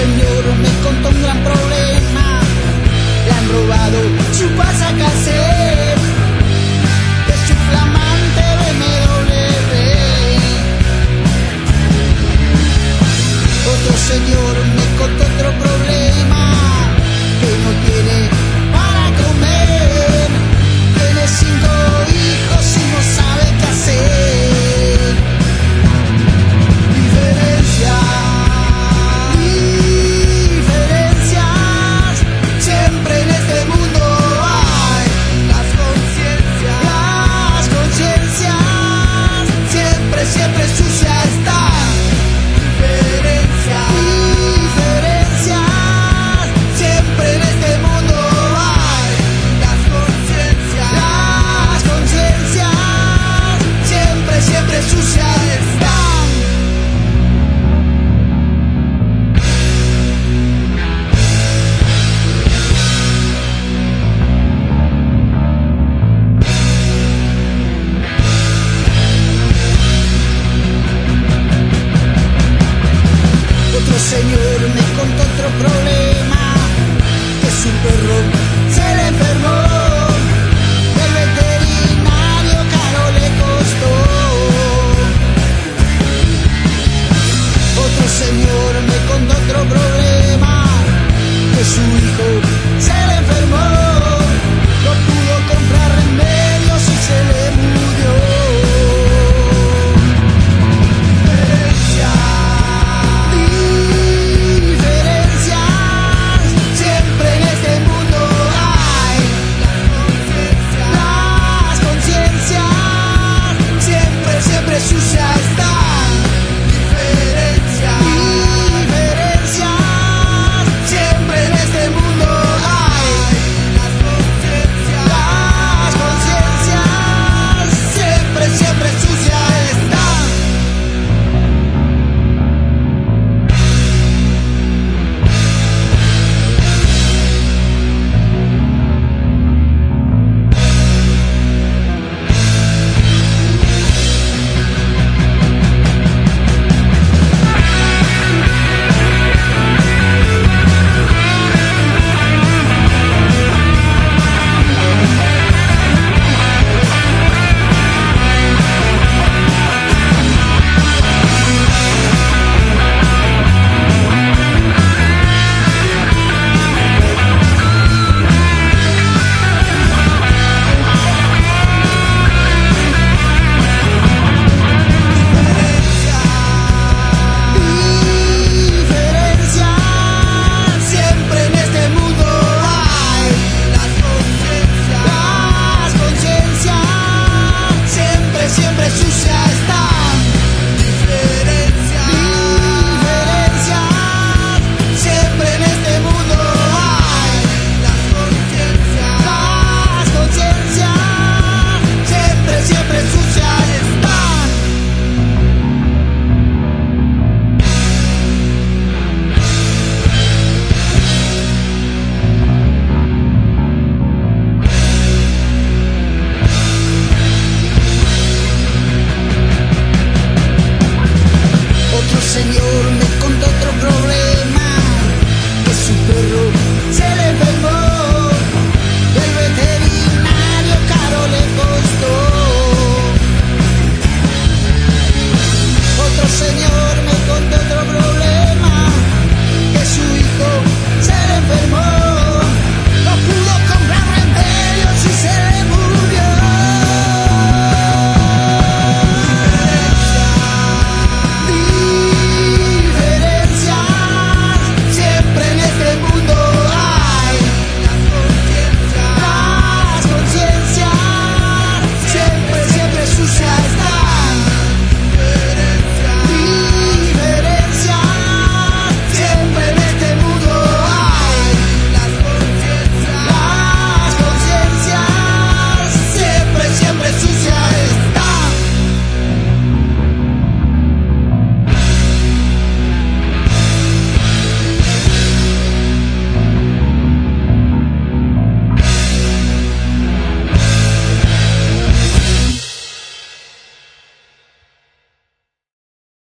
señor me contó un gran problema. Le han robado su pasacalcer de su flamante BMW. Otro señor me contó otro problema, que no tiene para comer. Tiene 5 hijos y no sabe qué hacer. Diferencias, siempre en este mundo hay. Las conciencias, siempre sucias están. Diferencias, siempre en este mundo hay. Las conciencias, siempre sucias están. Otro señor me contó otro problema, que su perro se le enfermó. El veterinario caro le costó. Otro señor me contó otro problema, que su hijo se le enfermó.